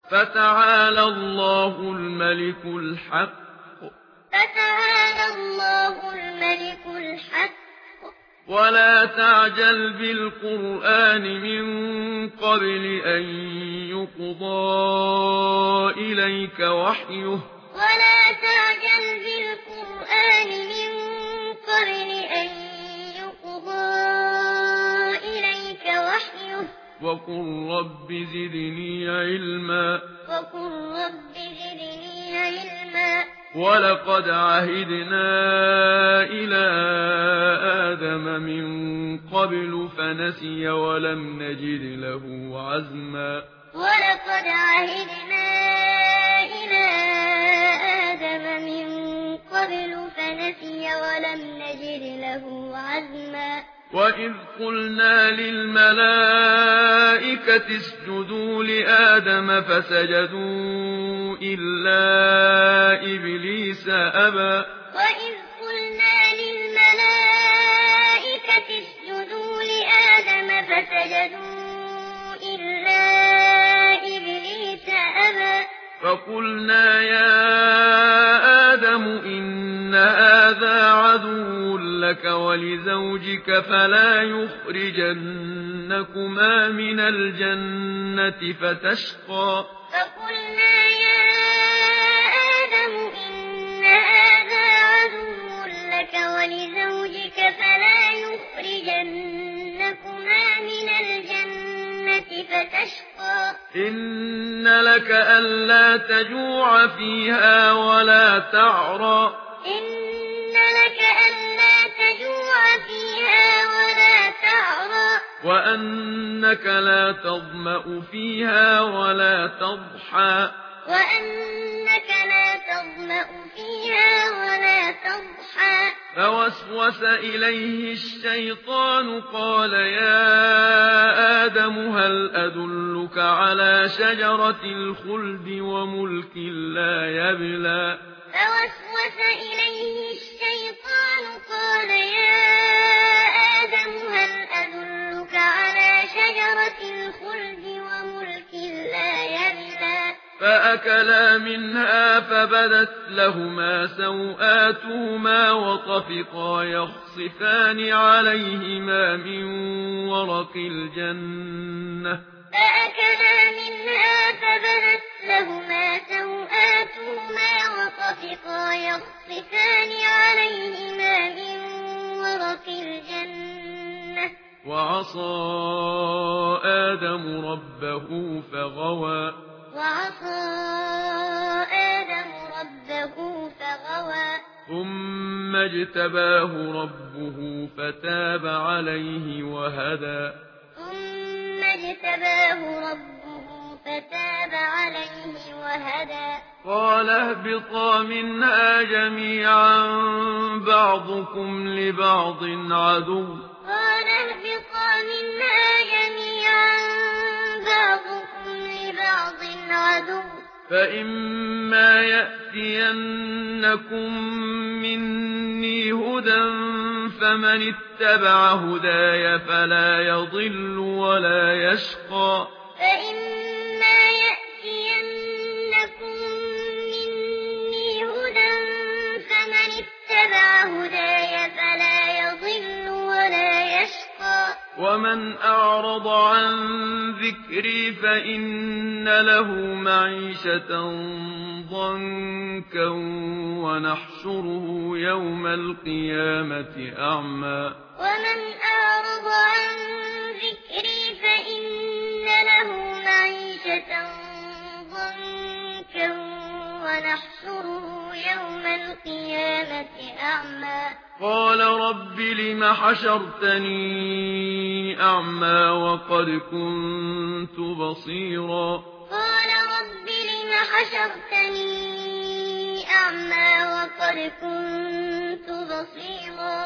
فتعالى الله الملك الحق. فتعالى الله الملك الحق. ولا تعجل بالقرآن من قبل أن يقضى إليك وحيه. ولا تعجل بالقرآن من قبل أن يقضى إليك وحيه. وقل رب زدني علما. وقل رب زدني علما. ولقد عهدنا إلى آدم من قبل فنسي ولم نجد له عزما. ولقد عهدنا إلى آدم من قبل فنسي ولم نجد له عزما. وإذ قلنا للملائكة اسجدوا لآدم فسجدوا إلا إبليس أبى. وإذ قلنا للملائكة اسجدوا لآدم فسجدوا إلا إبليس أبى. فقلنا يا آدم إن هذا عدو لك ولزوجك فلا يخرجنكما من الجنة فتشقى. فقلنا يا آدم إن هذا عدو لك ولزوجك فلا يخرجنكما من الجنة فتشقى. إن لك ألا تجوع فيها ولا تعرى. إن لك ألا تجوع فيها ولا تعرى. وأنك لا تظمأ فيها ولا تضحى. وأنك لا تظمأ فيها ولا تضحى. فوسوس إليه الشيطان قال يا آدم هل أدلك على شجرة الخلد وملك لا يبلى. فوسوس إليه الشيطان قال يا آدم هل أدلك على شجرة الخلد وملك لا يبلى. فأكلا منها فبدت لهما سوآتهما وطفقا يخصفان عليهما من ورق الجنة. فأكلا منها فبدت لهما سوآتهما وطفقا يخصفان عليهما من ورق الجنة. وعصى آدم ربه فغوى. وعصى آدم ربه فغوى. ثم اجتباه ربه فتاب عليه وهدى. ثم اجتباه ربه فتاب عليه وهدى. قال اهبطا منها جميعا بعضكم لبعض عدو. قال اهبطا منها جميعا بعضكم لبعض عدو. فإما يأتينكم مني هدى فمن اتبع هداي فلا يضل ولا يشقى. فإما يأتينكم مني هدى فمن اتبع هداي فلا يضل ولا يشقى. ومن أعرض عن ذكري فإن له معيشة ضنكا ونحشره يوم القيامة أعمى. ومن أعرض عن ذكري فإن له معيشة ضنكا ونحشره يوم القيامة أعمى. قال رب لم حشرتني أعمى وقد كنت بصيرا. قال رب لم حشرتني أعمى وقد كنت بصيرا.